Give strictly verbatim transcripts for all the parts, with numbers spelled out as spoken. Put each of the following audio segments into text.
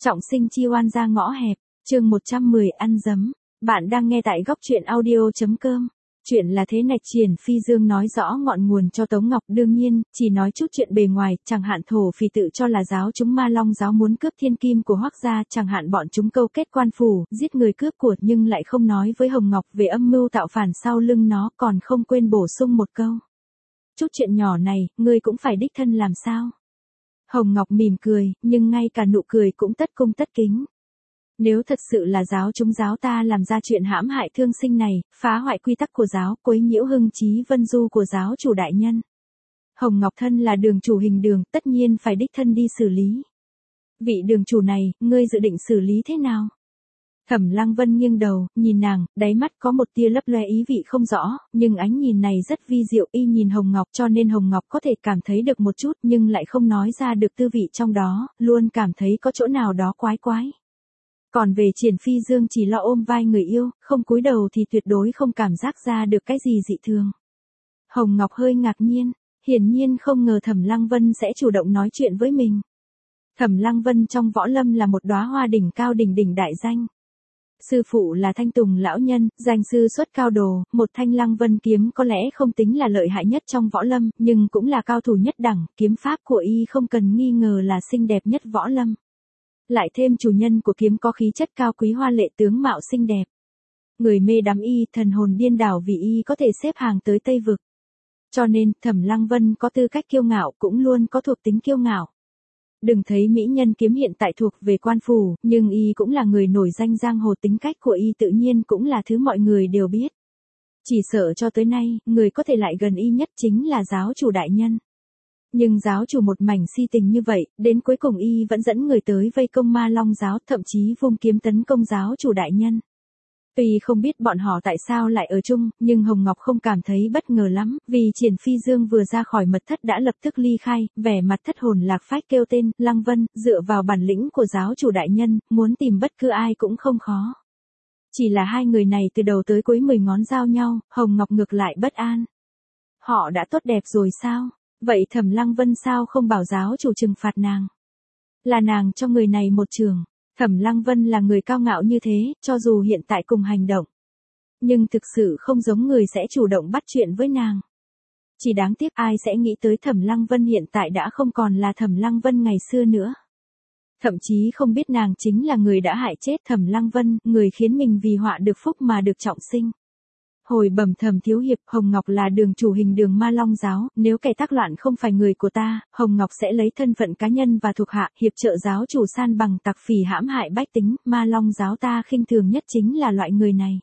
Trọng sinh chi oan ra ngõ hẹp, chương một trăm mười ăn dấm. Bạn đang nghe tại góc truyện audio.com. Chuyện là thế này, Triển Phi Dương nói rõ ngọn nguồn cho Tống Ngọc, đương nhiên, chỉ nói chút chuyện bề ngoài, chẳng hạn thổ phỉ tự cho là giáo chúng Ma Long giáo muốn cướp thiên kim của Hoắc gia, chẳng hạn bọn chúng câu kết quan phủ, giết người cướp của, nhưng lại không nói với Hồng Ngọc về âm mưu tạo phản sau lưng nó, còn không quên bổ sung một câu. Chút chuyện nhỏ này, ngươi cũng phải đích thân làm sao? Hồng Ngọc mỉm cười, nhưng ngay cả nụ cười cũng tất cung tất kính. Nếu thật sự là giáo chúng giáo ta làm ra chuyện hãm hại thương sinh này, phá hoại quy tắc của giáo, quấy nhiễu hưng trí vân du của giáo chủ đại nhân. Hồng Ngọc thân là đường chủ hình đường, tất nhiên phải đích thân đi xử lý. Vị đường chủ này, ngươi dự định xử lý thế nào? Thẩm Lăng Vân nghiêng đầu, nhìn nàng, đáy mắt có một tia lấp loe ý vị không rõ, nhưng ánh nhìn này rất vi diệu, y nhìn Hồng Ngọc, cho nên Hồng Ngọc có thể cảm thấy được một chút nhưng lại không nói ra được tư vị trong đó, luôn cảm thấy có chỗ nào đó quái quái. Còn về Triển Phi Dương chỉ lo ôm vai người yêu, không cúi đầu thì tuyệt đối không cảm giác ra được cái gì dị thường. Hồng Ngọc hơi ngạc nhiên, hiển nhiên không ngờ Thẩm Lăng Vân sẽ chủ động nói chuyện với mình. Thẩm Lăng Vân trong võ lâm là một đóa hoa đỉnh cao đỉnh đỉnh đại danh. Sư phụ là Thanh Tùng lão nhân, danh sư xuất cao đồ, một thanh Lăng Vân kiếm có lẽ không tính là lợi hại nhất trong võ lâm, nhưng cũng là cao thủ nhất đẳng, kiếm pháp của y không cần nghi ngờ là xinh đẹp nhất võ lâm. Lại thêm chủ nhân của kiếm có khí chất cao quý hoa lệ, tướng mạo xinh đẹp. Người mê đắm y, thần hồn điên đảo vì y có thể xếp hàng tới Tây Vực. Cho nên, Thẩm Lăng Vân có tư cách kiêu ngạo, cũng luôn có thuộc tính kiêu ngạo. Đừng thấy mỹ nhân kiếm hiện tại thuộc về quan phủ, nhưng y cũng là người nổi danh giang hồ, tính cách của y tự nhiên cũng là thứ mọi người đều biết. Chỉ sợ cho tới nay, người có thể lại gần y nhất chính là giáo chủ đại nhân. Nhưng giáo chủ một mảnh si tình như vậy, đến cuối cùng y vẫn dẫn người tới vây công Ma Long giáo, thậm chí vung kiếm tấn công giáo chủ đại nhân. Tuy không biết bọn họ tại sao lại ở chung, nhưng Hồng Ngọc không cảm thấy bất ngờ lắm, vì Triển Phi Dương vừa ra khỏi mật thất đã lập tức ly khai, vẻ mặt thất hồn lạc phách kêu tên, Lăng Vân, dựa vào bản lĩnh của giáo chủ đại nhân, muốn tìm bất cứ ai cũng không khó. Chỉ là hai người này từ đầu tới cuối mười ngón giao nhau, Hồng Ngọc ngược lại bất an. Họ đã tốt đẹp rồi sao? Vậy Thẩm Lăng Vân sao không bảo giáo chủ trừng phạt nàng? Là nàng cho người này một trường. Thẩm Lăng Vân là người cao ngạo như thế, cho dù hiện tại cùng hành động. Nhưng thực sự không giống người sẽ chủ động bắt chuyện với nàng. Chỉ đáng tiếc ai sẽ nghĩ tới Thẩm Lăng Vân hiện tại đã không còn là Thẩm Lăng Vân ngày xưa nữa. Thậm chí không biết nàng chính là người đã hại chết Thẩm Lăng Vân, người khiến mình vì họa được phúc mà được trọng sinh. Hồi bẩm Thẩm thiếu hiệp, Hồng Ngọc là đường chủ hình đường Ma Long giáo, nếu kẻ tác loạn không phải người của ta, Hồng Ngọc sẽ lấy thân phận cá nhân và thuộc hạ, hiệp trợ giáo chủ san bằng tặc phỉ hãm hại bách tính, Ma Long giáo ta khinh thường nhất chính là loại người này.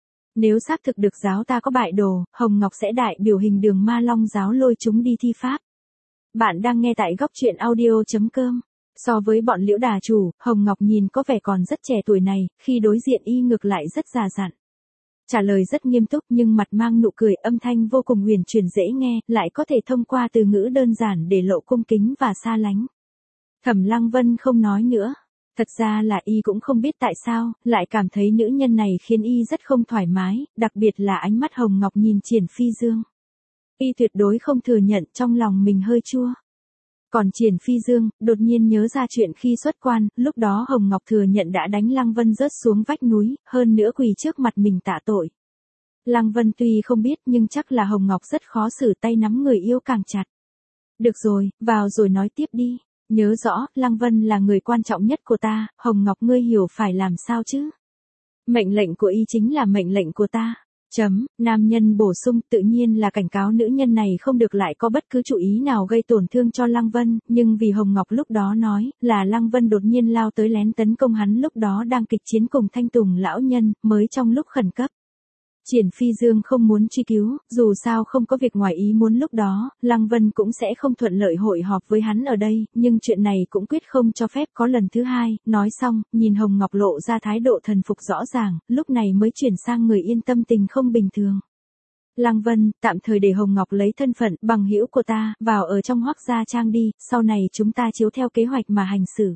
Nếu xác thực được giáo ta có bại đồ, Hồng Ngọc sẽ đại biểu hình đường Ma Long giáo lôi chúng đi thi pháp. Bạn đang nghe tại góc truyện audio.com. So với bọn Liễu Đà chủ, Hồng Ngọc nhìn có vẻ còn rất trẻ tuổi này, khi đối diện y ngược lại rất già dặn. Trả lời rất nghiêm túc nhưng mặt mang nụ cười, âm thanh vô cùng huyền chuyển dễ nghe, lại có thể thông qua từ ngữ đơn giản để lộ cung kính và xa lánh. Thẩm Lăng Vân không nói nữa. Thật ra là y cũng không biết tại sao, lại cảm thấy nữ nhân này khiến y rất không thoải mái, đặc biệt là ánh mắt Hồng Ngọc nhìn Triển Phi Dương. Y tuyệt đối không thừa nhận trong lòng mình hơi chua. Còn Triển Phi Dương, đột nhiên nhớ ra chuyện khi xuất quan, lúc đó Hồng Ngọc thừa nhận đã đánh Lăng Vân rớt xuống vách núi, hơn nữa quỳ trước mặt mình tạ tội. Lăng Vân tuy không biết nhưng chắc là Hồng Ngọc rất khó xử, tay nắm người yêu càng chặt. Được rồi, vào rồi nói tiếp đi. Nhớ rõ, Lăng Vân là người quan trọng nhất của ta, Hồng Ngọc ngươi hiểu phải làm sao chứ? Mệnh lệnh của y chính là mệnh lệnh của ta. Chấm, nam nhân bổ sung, tự nhiên là cảnh cáo nữ nhân này không được lại có bất cứ chủ ý nào gây tổn thương cho Lăng Vân, nhưng vì Hồng Ngọc lúc đó nói, là Lăng Vân đột nhiên lao tới lén tấn công hắn lúc đó đang kịch chiến cùng Thanh Tùng lão nhân, mới trong lúc khẩn cấp. Triển Phi Dương không muốn truy cứu, dù sao không có việc ngoài ý muốn lúc đó, Lăng Vân cũng sẽ không thuận lợi hội họp với hắn ở đây, nhưng chuyện này cũng quyết không cho phép có lần thứ hai, nói xong, nhìn Hồng Ngọc lộ ra thái độ thần phục rõ ràng, lúc này mới chuyển sang người yên tâm tình không bình thường. Lăng Vân, tạm thời để Hồng Ngọc lấy thân phận bằng hữu của ta, vào ở trong Hoắc gia trang đi, sau này chúng ta chiếu theo kế hoạch mà hành xử.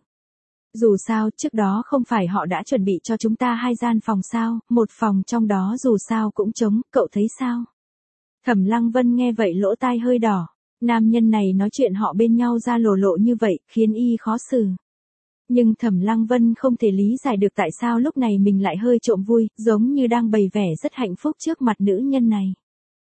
Dù sao, trước đó không phải họ đã chuẩn bị cho chúng ta hai gian phòng sao, một phòng trong đó dù sao cũng trống, cậu thấy sao? Thẩm Lăng Vân nghe vậy lỗ tai hơi đỏ, nam nhân này nói chuyện họ bên nhau ra lồ lộ như vậy, khiến y khó xử. Nhưng Thẩm Lăng Vân không thể lý giải được tại sao lúc này mình lại hơi trộm vui, giống như đang bày vẻ rất hạnh phúc trước mặt nữ nhân này.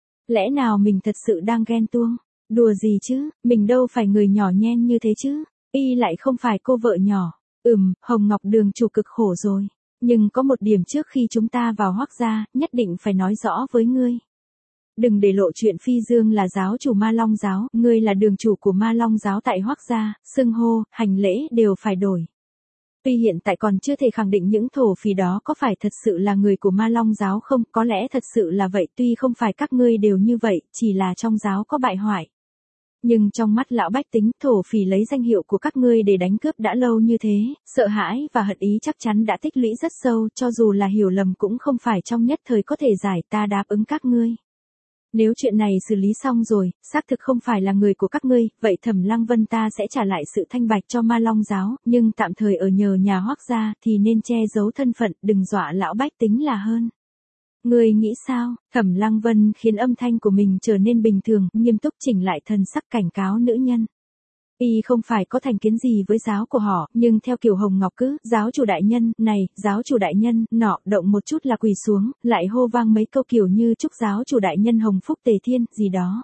Lẽ nào mình thật sự đang ghen tuông? Đùa gì chứ, mình đâu phải người nhỏ nhen như thế chứ, y lại không phải cô vợ nhỏ. Ừm, Hồng Ngọc Đường chủ cực khổ rồi. Nhưng có một điểm trước khi chúng ta vào Hoắc gia, nhất định phải nói rõ với ngươi. Đừng để lộ chuyện Phi Dương là giáo chủ Ma Long giáo, ngươi là đường chủ của Ma Long giáo tại Hoắc gia, xưng hô, hành lễ đều phải đổi. Tuy hiện tại còn chưa thể khẳng định những thổ phỉ đó có phải thật sự là người của Ma Long giáo không, có lẽ thật sự là vậy, tuy không phải các ngươi đều như vậy, chỉ là trong giáo có bại hoại. Nhưng trong mắt lão bách tính, thổ phỉ lấy danh hiệu của các ngươi để đánh cướp đã lâu như thế, sợ hãi và hận ý chắc chắn đã tích lũy rất sâu, cho dù là hiểu lầm cũng không phải trong nhất thời có thể giải, ta đáp ứng các ngươi. Nếu chuyện này xử lý xong rồi, xác thực không phải là người của các ngươi, vậy Thẩm Lăng Vân ta sẽ trả lại sự thanh bạch cho Ma Long giáo, nhưng tạm thời ở nhờ nhà Hoắc gia thì nên che giấu thân phận, đừng dọa lão bách tính là hơn. Ngươi nghĩ sao? Thẩm Lăng Vân khiến âm thanh của mình trở nên bình thường, nghiêm túc chỉnh lại thần sắc cảnh cáo nữ nhân. Y không phải có thành kiến gì với giáo của họ, nhưng theo kiểu Hồng Ngọc cứ, giáo chủ đại nhân, này, giáo chủ đại nhân, nọ, động một chút là quỳ xuống, lại hô vang mấy câu kiểu như chúc giáo chủ đại nhân hồng phúc tề thiên, gì đó.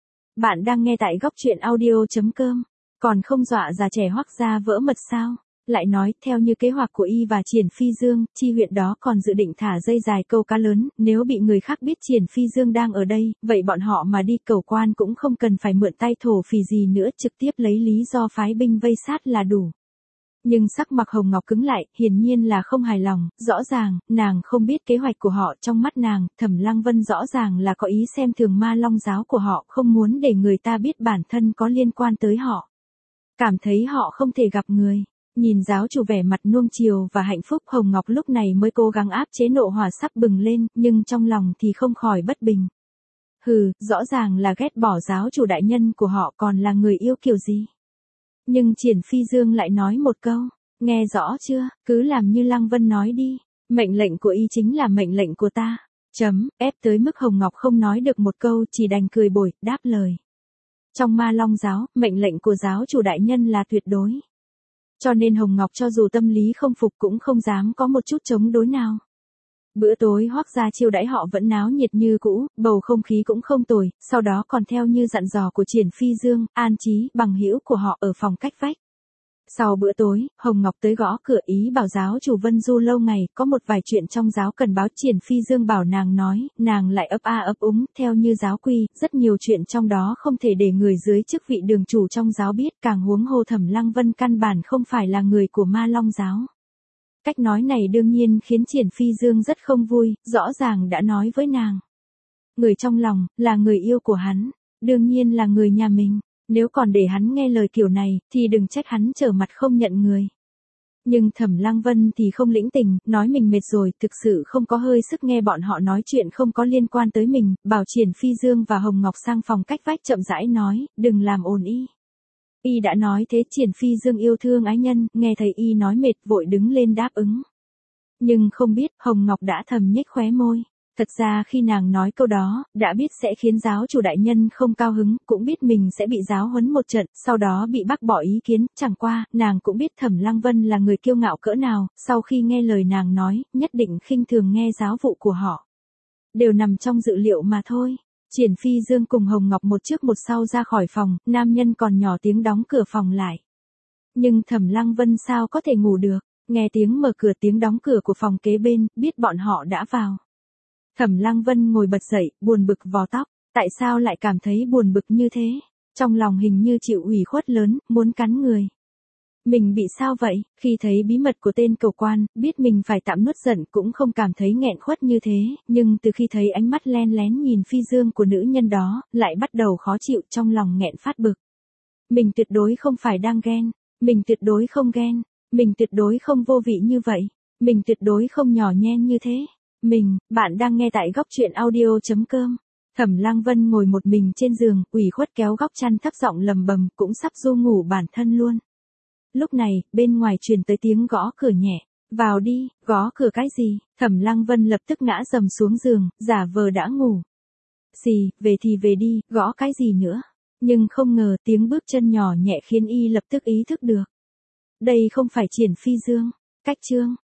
Bạn đang nghe tại góc truyện audio.com, còn không dọa già trẻ Hoắc gia vỡ mật sao? Lại nói, theo như kế hoạch của y và Triển Phi Dương, chi huyện đó còn dự định thả dây dài câu cá lớn, nếu bị người khác biết Triển Phi Dương đang ở đây, vậy bọn họ mà đi cầu quan cũng không cần phải mượn tay thổ phỉ gì nữa, trực tiếp lấy lý do phái binh vây sát là đủ. Nhưng sắc mặt Hồng Ngọc cứng lại, hiển nhiên là không hài lòng, rõ ràng, nàng không biết kế hoạch của họ, trong mắt nàng, Thẩm Lăng Vân rõ ràng là có ý xem thường Ma Long giáo của họ, không muốn để người ta biết bản thân có liên quan tới họ. Cảm thấy họ không thể gặp người. Nhìn giáo chủ vẻ mặt nuông chiều và hạnh phúc, Hồng Ngọc lúc này mới cố gắng áp chế nộ hỏa sắp bừng lên, nhưng trong lòng thì không khỏi bất bình. Hừ, rõ ràng là ghét bỏ giáo chủ đại nhân của họ, còn là người yêu kiểu gì. Nhưng Triển Phi Dương lại nói một câu, nghe rõ chưa, cứ làm như Lăng Vân nói đi, mệnh lệnh của y chính là mệnh lệnh của ta. Chấm, ép tới mức Hồng Ngọc không nói được một câu, chỉ đành cười bồi, đáp lời. Trong Ma Long giáo, mệnh lệnh của giáo chủ đại nhân là tuyệt đối. Cho nên Hồng Ngọc cho dù tâm lý không phục cũng không dám có một chút chống đối nào. Bữa tối Hoắc gia chiêu đãi họ vẫn náo nhiệt như cũ, bầu không khí cũng không tồi, sau đó còn theo như dặn dò của Triển Phi Dương, an trí bằng hữu của họ ở phòng cách vách. Sau bữa tối, Hồng Ngọc tới gõ cửa ý bảo giáo chủ Vân Du lâu ngày, có một vài chuyện trong giáo cần báo. Triển Phi Dương bảo nàng nói, nàng lại ấp a ấp úng, theo như giáo quy, rất nhiều chuyện trong đó không thể để người dưới chức vị đường chủ trong giáo biết, càng huống hồ Thẩm Lăng Vân căn bản không phải là người của Ma Long giáo. Cách nói này đương nhiên khiến Triển Phi Dương rất không vui, rõ ràng đã nói với nàng. Người trong lòng, là người yêu của hắn, đương nhiên là người nhà mình. Nếu còn để hắn nghe lời kiểu này, thì đừng trách hắn trở mặt không nhận người. Nhưng Thẩm Lăng Vân thì không lĩnh tình, nói mình mệt rồi, thực sự không có hơi sức nghe bọn họ nói chuyện không có liên quan tới mình, bảo Triển Phi Dương và Hồng Ngọc sang phòng cách vách chậm rãi nói, đừng làm ồn y. Y đã nói thế. Triển Phi Dương yêu thương ái nhân, nghe thấy y nói mệt vội đứng lên đáp ứng. Nhưng không biết, Hồng Ngọc đã thầm nhếch khóe môi. Thật ra khi nàng nói câu đó, đã biết sẽ khiến giáo chủ đại nhân không cao hứng, cũng biết mình sẽ bị giáo huấn một trận, sau đó bị bác bỏ ý kiến, chẳng qua, nàng cũng biết Thẩm Lăng Vân là người kiêu ngạo cỡ nào, sau khi nghe lời nàng nói, nhất định khinh thường nghe giáo vụ của họ. Đều nằm trong dự liệu mà thôi. Triển Phi Dương cùng Hồng Ngọc một trước một sau ra khỏi phòng, nam nhân còn nhỏ tiếng đóng cửa phòng lại. Nhưng Thẩm Lăng Vân sao có thể ngủ được, nghe tiếng mở cửa tiếng đóng cửa của phòng kế bên, biết bọn họ đã vào. Thẩm Lăng Vân ngồi bật dậy, buồn bực vò tóc, tại sao lại cảm thấy buồn bực như thế? Trong lòng hình như chịu ủy khuất lớn, muốn cắn người. Mình bị sao vậy? Khi thấy bí mật của tên cầu quan, biết mình phải tạm nuốt giận cũng không cảm thấy nghẹn khuất như thế, nhưng từ khi thấy ánh mắt len lén nhìn Phi Dương của nữ nhân đó, lại bắt đầu khó chịu, trong lòng nghẹn phát bực. Mình tuyệt đối không phải đang ghen, mình tuyệt đối không ghen, mình tuyệt đối không vô vị như vậy, mình tuyệt đối không nhỏ nhen như thế. Mình, bạn đang nghe tại góc truyện audio.com. Thẩm Lăng Vân ngồi một mình trên giường, ủy khuất kéo góc chăn thấp giọng lầm bầm, cũng sắp ru ngủ bản thân luôn. Lúc này, bên ngoài truyền tới tiếng gõ cửa nhẹ. Vào đi, gõ cửa cái gì? Thẩm Lăng Vân lập tức ngã dầm xuống giường, giả vờ đã ngủ. Xì, về thì về đi, gõ cái gì nữa? Nhưng không ngờ tiếng bước chân nhỏ nhẹ khiến y lập tức ý thức được. Đây không phải Triển Phi Dương. Cách chương.